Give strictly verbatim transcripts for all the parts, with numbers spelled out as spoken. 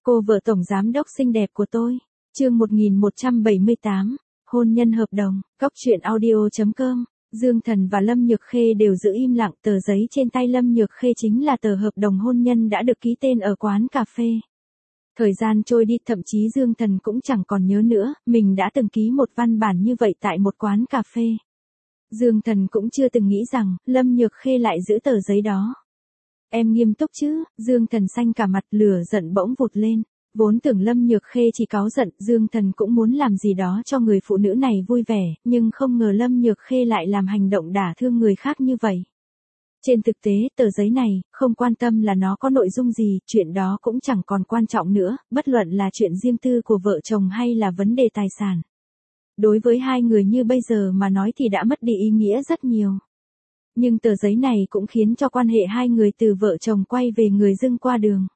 Cô vợ tổng giám đốc xinh đẹp của tôi. Chương một nghìn một trăm bảy mươi tám, hôn nhân hợp đồng. Cóc truyện audio chấm com. Dương Thần và Lâm Nhược Khê đều giữ im lặng, tờ giấy trên tay Lâm Nhược Khê chính là tờ hợp đồng hôn nhân đã được ký tên ở quán cà phê. Thời gian trôi đi, thậm chí Dương Thần cũng chẳng còn nhớ nữa, mình đã từng ký một văn bản như vậy tại một quán cà phê. Dương Thần cũng chưa từng nghĩ rằng, Lâm Nhược Khê lại giữ tờ giấy đó. Em nghiêm túc chứ? Dương Thần xanh cả mặt, lửa giận bỗng vụt lên. Vốn tưởng Lâm Nhược Khê chỉ cáu giận, Dương Thần cũng muốn làm gì đó cho người phụ nữ này vui vẻ, nhưng không ngờ Lâm Nhược Khê lại làm hành động đả thương người khác như vậy. Trên thực tế, tờ giấy này, không quan tâm là nó có nội dung gì, chuyện đó cũng chẳng còn quan trọng nữa, bất luận là chuyện riêng tư của vợ chồng hay là vấn đề tài sản. Đối với hai người như bây giờ mà nói thì đã mất đi ý nghĩa rất nhiều. Nhưng tờ giấy này cũng khiến cho quan hệ hai người từ vợ chồng quay về người dưng qua đường.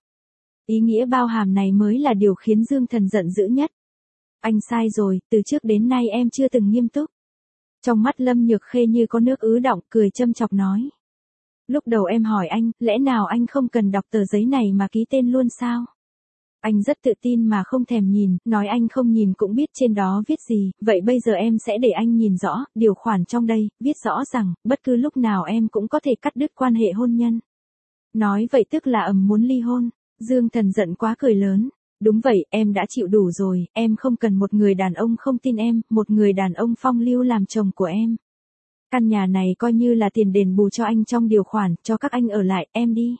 Ý nghĩa bao hàm này mới là điều khiến Dương Thần giận dữ nhất. Anh sai rồi, từ trước đến nay em chưa từng nghiêm túc. Trong mắt Lâm Nhược Khê như có nước ứ đọng, cười châm chọc nói. Lúc đầu em hỏi anh, lẽ nào anh không cần đọc tờ giấy này mà ký tên luôn sao? Anh rất tự tin mà không thèm nhìn, nói anh không nhìn cũng biết trên đó viết gì, vậy bây giờ em sẽ để anh nhìn rõ, điều khoản trong đây, viết rõ rằng, bất cứ lúc nào em cũng có thể cắt đứt quan hệ hôn nhân. Nói vậy tức là ầm muốn ly hôn. Dương Thần giận quá cười lớn. Đúng vậy, em đã chịu đủ rồi, em không cần một người đàn ông không tin em, một người đàn ông phong lưu làm chồng của em. Căn nhà này coi như là tiền đền bù cho anh trong điều khoản, cho các anh ở lại, em đi.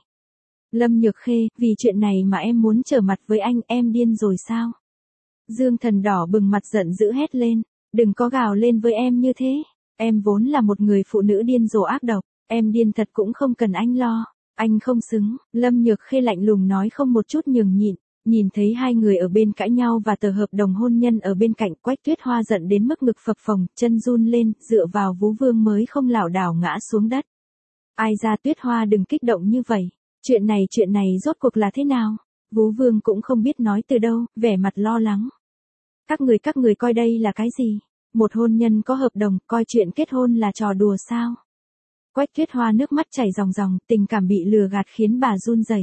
Lâm Nhược Khê, vì chuyện này mà em muốn trở mặt với anh, em điên rồi sao? Dương Thần đỏ bừng mặt giận dữ hét lên, đừng có gào lên với em như thế, em vốn là một người phụ nữ điên rồ ác độc, em điên thật cũng không cần anh lo. Anh không xứng, Lâm Nhược Khê lạnh lùng nói không một chút nhường nhịn, nhìn thấy hai người ở bên cãi nhau và tờ hợp đồng hôn nhân ở bên cạnh, Quách Tuyết Hoa giận đến mức ngực phập phồng, chân run lên, dựa vào vú vương mới không lảo đảo ngã xuống đất. Ai ra Tuyết Hoa đừng kích động như vậy, chuyện này chuyện này rốt cuộc là thế nào? Vú vương cũng không biết nói từ đâu, vẻ mặt lo lắng. Các người các người coi đây là cái gì? Một hôn nhân có hợp đồng, coi chuyện kết hôn là trò đùa sao? Quách Tuyết Hoa nước mắt chảy ròng ròng, tình cảm bị lừa gạt khiến bà run rẩy.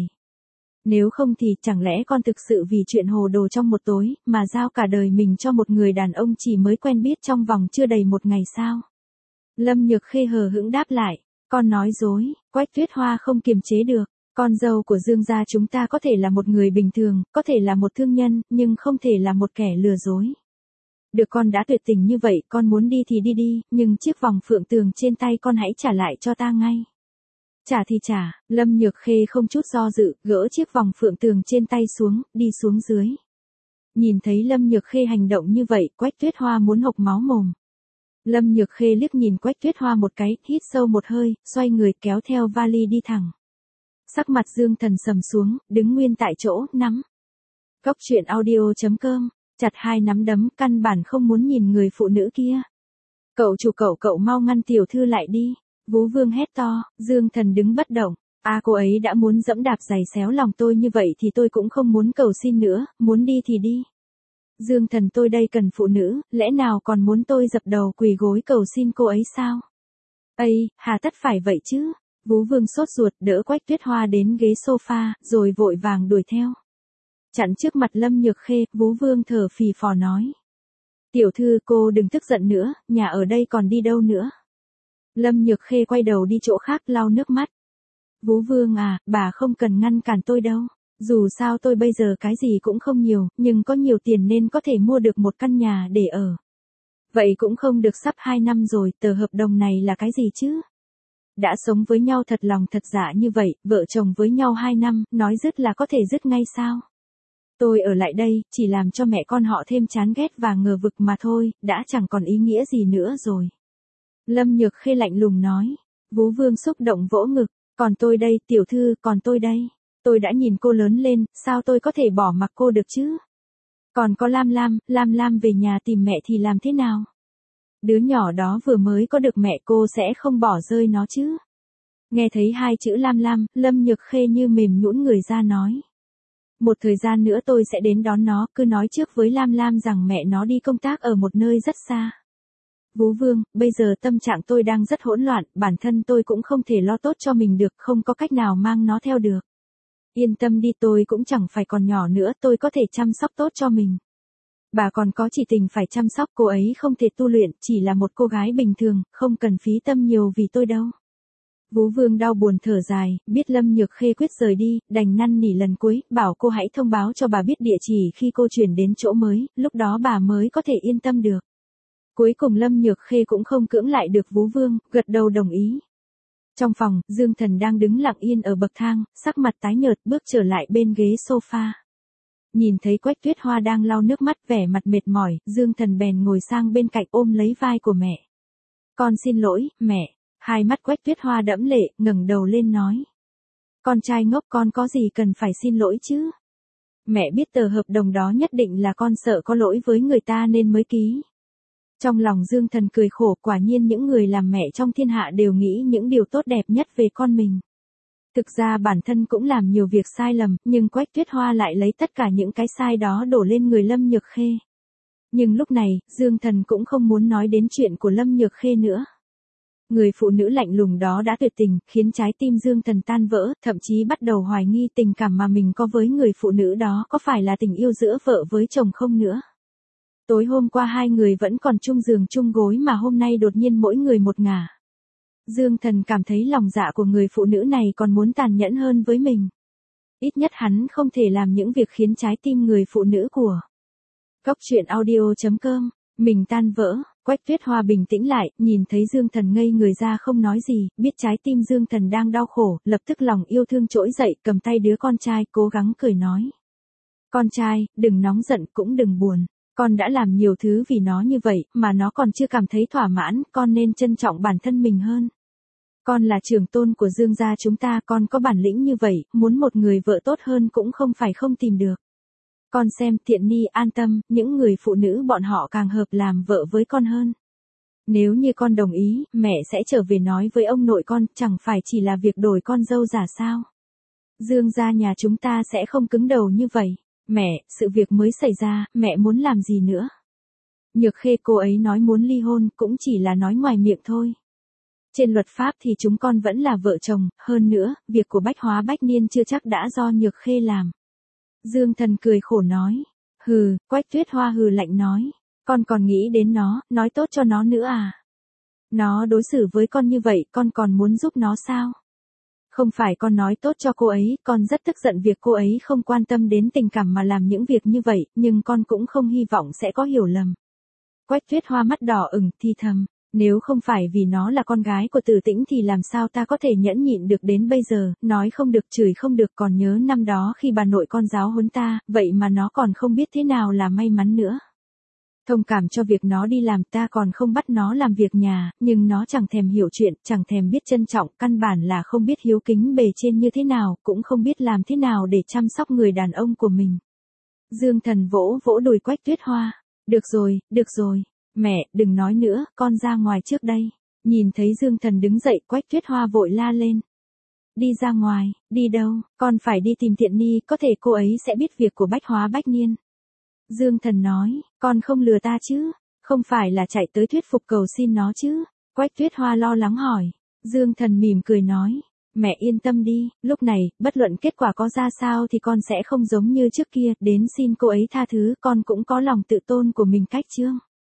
Nếu không thì chẳng lẽ con thực sự vì chuyện hồ đồ trong một tối, mà giao cả đời mình cho một người đàn ông chỉ mới quen biết trong vòng chưa đầy một ngày sao? Lâm Nhược Khê hờ hững đáp lại, con nói dối. Quách Tuyết Hoa không kiềm chế được, con dâu của Dương gia chúng ta có thể là một người bình thường, có thể là một thương nhân, nhưng không thể là một kẻ lừa dối. Được, con đã tuyệt tình như vậy, con muốn đi thì đi đi, nhưng chiếc vòng phượng tường trên tay con hãy trả lại cho ta ngay. Trả thì trả, Lâm Nhược Khê không chút do dự, gỡ chiếc vòng phượng tường trên tay xuống, đi xuống dưới. Nhìn thấy Lâm Nhược Khê hành động như vậy, Quách Tuyết Hoa muốn hộc máu mồm. Lâm Nhược Khê liếc nhìn Quách Tuyết Hoa một cái, hít sâu một hơi, xoay người kéo theo vali đi thẳng. Sắc mặt Dương Thần sầm xuống, đứng nguyên tại chỗ, nắm. Cóc truyện audio chấm com. Chặt hai nắm đấm, căn bản không muốn nhìn người phụ nữ kia. Cậu chủ cậu cậu mau ngăn tiểu thư lại đi. Vú vương hét to, Dương Thần đứng bất động. À, cô ấy đã muốn dẫm đạp giày xéo lòng tôi như vậy thì tôi cũng không muốn cầu xin nữa, muốn đi thì đi. Dương Thần, tôi đây cần phụ nữ, lẽ nào còn muốn tôi dập đầu quỳ gối cầu xin cô ấy sao? Ây, hà tất phải vậy chứ? Vú vương sốt ruột đỡ Quách Tuyết Hoa đến ghế sofa, rồi vội vàng đuổi theo. Chặn trước mặt Lâm Nhược Khê, vú vương thở phì phò nói. Tiểu thư, cô đừng tức giận nữa, nhà ở đây còn đi đâu nữa. Lâm Nhược Khê quay đầu đi chỗ khác lau nước mắt. Vú vương à, bà không cần ngăn cản tôi đâu. Dù sao tôi bây giờ cái gì cũng không nhiều, nhưng có nhiều tiền nên có thể mua được một căn nhà để ở. Vậy cũng không được, sắp hai năm rồi, tờ hợp đồng này là cái gì chứ? Đã sống với nhau thật lòng thật dạ như vậy, vợ chồng với nhau hai năm, nói dứt là có thể dứt ngay sao? Tôi ở lại đây, chỉ làm cho mẹ con họ thêm chán ghét và ngờ vực mà thôi, đã chẳng còn ý nghĩa gì nữa rồi. Lâm Nhược Khê lạnh lùng nói. Vú vương xúc động vỗ ngực, còn tôi đây, tiểu thư, còn tôi đây. Tôi đã nhìn cô lớn lên, sao tôi có thể bỏ mặc cô được chứ? Còn có Lam Lam, Lam Lam về nhà tìm mẹ thì làm thế nào? Đứa nhỏ đó vừa mới có được mẹ, cô sẽ không bỏ rơi nó chứ? Nghe thấy hai chữ Lam Lam, Lâm Nhược Khê như mềm nhũn người ra nói. Một thời gian nữa tôi sẽ đến đón nó, cứ nói trước với Lam Lam rằng mẹ nó đi công tác ở một nơi rất xa. Vú vương, bây giờ tâm trạng tôi đang rất hỗn loạn, bản thân tôi cũng không thể lo tốt cho mình được, không có cách nào mang nó theo được. Yên tâm đi, tôi cũng chẳng phải còn nhỏ nữa, tôi có thể chăm sóc tốt cho mình. Bà còn có chỉ tình phải chăm sóc, cô ấy không thể tu luyện, chỉ là một cô gái bình thường, không cần phí tâm nhiều vì tôi đâu. Vú Vương đau buồn thở dài, biết Lâm Nhược Khê quyết rời đi, đành năn nỉ lần cuối, bảo cô hãy thông báo cho bà biết địa chỉ khi cô chuyển đến chỗ mới, lúc đó bà mới có thể yên tâm được. Cuối cùng Lâm Nhược Khê cũng không cưỡng lại được Vú Vương, gật đầu đồng ý. Trong phòng, Dương Thần đang đứng lặng yên ở bậc thang, sắc mặt tái nhợt bước trở lại bên ghế sofa. Nhìn thấy Quách Tuyết Hoa đang lau nước mắt vẻ mặt mệt mỏi, Dương Thần bèn ngồi sang bên cạnh ôm lấy vai của mẹ. Con xin lỗi, mẹ. Hai mắt Quách Tuyết Hoa đẫm lệ, ngẩng đầu lên nói. Con trai ngốc, con có gì cần phải xin lỗi chứ? Mẹ biết tờ hợp đồng đó nhất định là con sợ có lỗi với người ta nên mới ký. Trong lòng Dương Thần cười khổ, quả nhiên những người làm mẹ trong thiên hạ đều nghĩ những điều tốt đẹp nhất về con mình. Thực ra bản thân cũng làm nhiều việc sai lầm, nhưng Quách Tuyết Hoa lại lấy tất cả những cái sai đó đổ lên người Lâm Nhược Khê. Nhưng lúc này, Dương Thần cũng không muốn nói đến chuyện của Lâm Nhược Khê nữa. Người phụ nữ lạnh lùng đó đã tuyệt tình, khiến trái tim Dương Thần tan vỡ, thậm chí bắt đầu hoài nghi tình cảm mà mình có với người phụ nữ đó có phải là tình yêu giữa vợ với chồng không nữa. Tối hôm qua hai người vẫn còn chung giường chung gối mà hôm nay đột nhiên mỗi người một ngả. Dương Thần cảm thấy lòng dạ của người phụ nữ này còn muốn tàn nhẫn hơn với mình. Ít nhất hắn không thể làm những việc khiến trái tim người phụ nữ của. Cốc truyện audio chấm com, mình tan vỡ. Quách Tuyết Hoa bình tĩnh lại, nhìn thấy Dương Thần ngây người ra không nói gì, biết trái tim Dương Thần đang đau khổ, lập tức lòng yêu thương trỗi dậy, cầm tay đứa con trai, cố gắng cười nói. Con trai, đừng nóng giận cũng đừng buồn. Con đã làm nhiều thứ vì nó như vậy, mà nó còn chưa cảm thấy thỏa mãn, con nên trân trọng bản thân mình hơn. Con là trưởng tôn của Dương gia chúng ta, con có bản lĩnh như vậy, muốn một người vợ tốt hơn cũng không phải không tìm được. Con xem, Thiện Ni an tâm, những người phụ nữ bọn họ càng hợp làm vợ với con hơn. Nếu như con đồng ý, mẹ sẽ trở về nói với ông nội con, chẳng phải chỉ là việc đổi con dâu giả sao. Dương gia nhà chúng ta sẽ không cứng đầu như vậy. Mẹ, sự việc mới xảy ra, mẹ muốn làm gì nữa? Nhược Khê cô ấy nói muốn ly hôn, cũng chỉ là nói ngoài miệng thôi. Trên luật pháp thì chúng con vẫn là vợ chồng, hơn nữa, việc của Bách Hóa Bách Niên chưa chắc đã do Nhược Khê làm. Dương Thần cười khổ nói. Hừ, Quách Tuyết Hoa hừ lạnh nói. Con còn nghĩ đến nó, nói tốt cho nó nữa à? Nó đối xử với con như vậy, con còn muốn giúp nó sao? Không phải con nói tốt cho cô ấy, con rất tức giận việc cô ấy không quan tâm đến tình cảm mà làm những việc như vậy, nhưng con cũng không hy vọng sẽ có hiểu lầm. Quách Tuyết Hoa mắt đỏ ửng thì thầm, nếu không phải vì nó là con gái của Từ Tĩnh thì làm sao ta có thể nhẫn nhịn được đến bây giờ, nói không được chửi không được, còn nhớ năm đó khi bà nội con giáo huấn ta, vậy mà nó còn không biết thế nào là may mắn nữa. Thông cảm cho việc nó đi làm, ta còn không bắt nó làm việc nhà, nhưng nó chẳng thèm hiểu chuyện, chẳng thèm biết trân trọng, căn bản là không biết hiếu kính bề trên như thế nào, cũng không biết làm thế nào để chăm sóc người đàn ông của mình. Dương Thần vỗ vỗ đùi Quách Tuyết Hoa. Được rồi, được rồi, mẹ, đừng nói nữa, con ra ngoài trước đây. Nhìn thấy Dương Thần đứng dậy, Quách Tuyết Hoa vội la lên. Đi ra ngoài, đi đâu, con phải đi tìm Thiện Ni, có thể cô ấy sẽ biết việc của Bách Hóa Bách Niên. Dương Thần nói, con không lừa ta chứ, không phải là chạy tới thuyết phục cầu xin nó chứ. Quách Tuyết Hoa lo lắng hỏi. Dương Thần mỉm cười nói, mẹ yên tâm đi, lúc này, bất luận kết quả có ra sao thì con sẽ không giống như trước kia, đến xin cô ấy tha thứ, con cũng có lòng tự tôn của mình cách chương.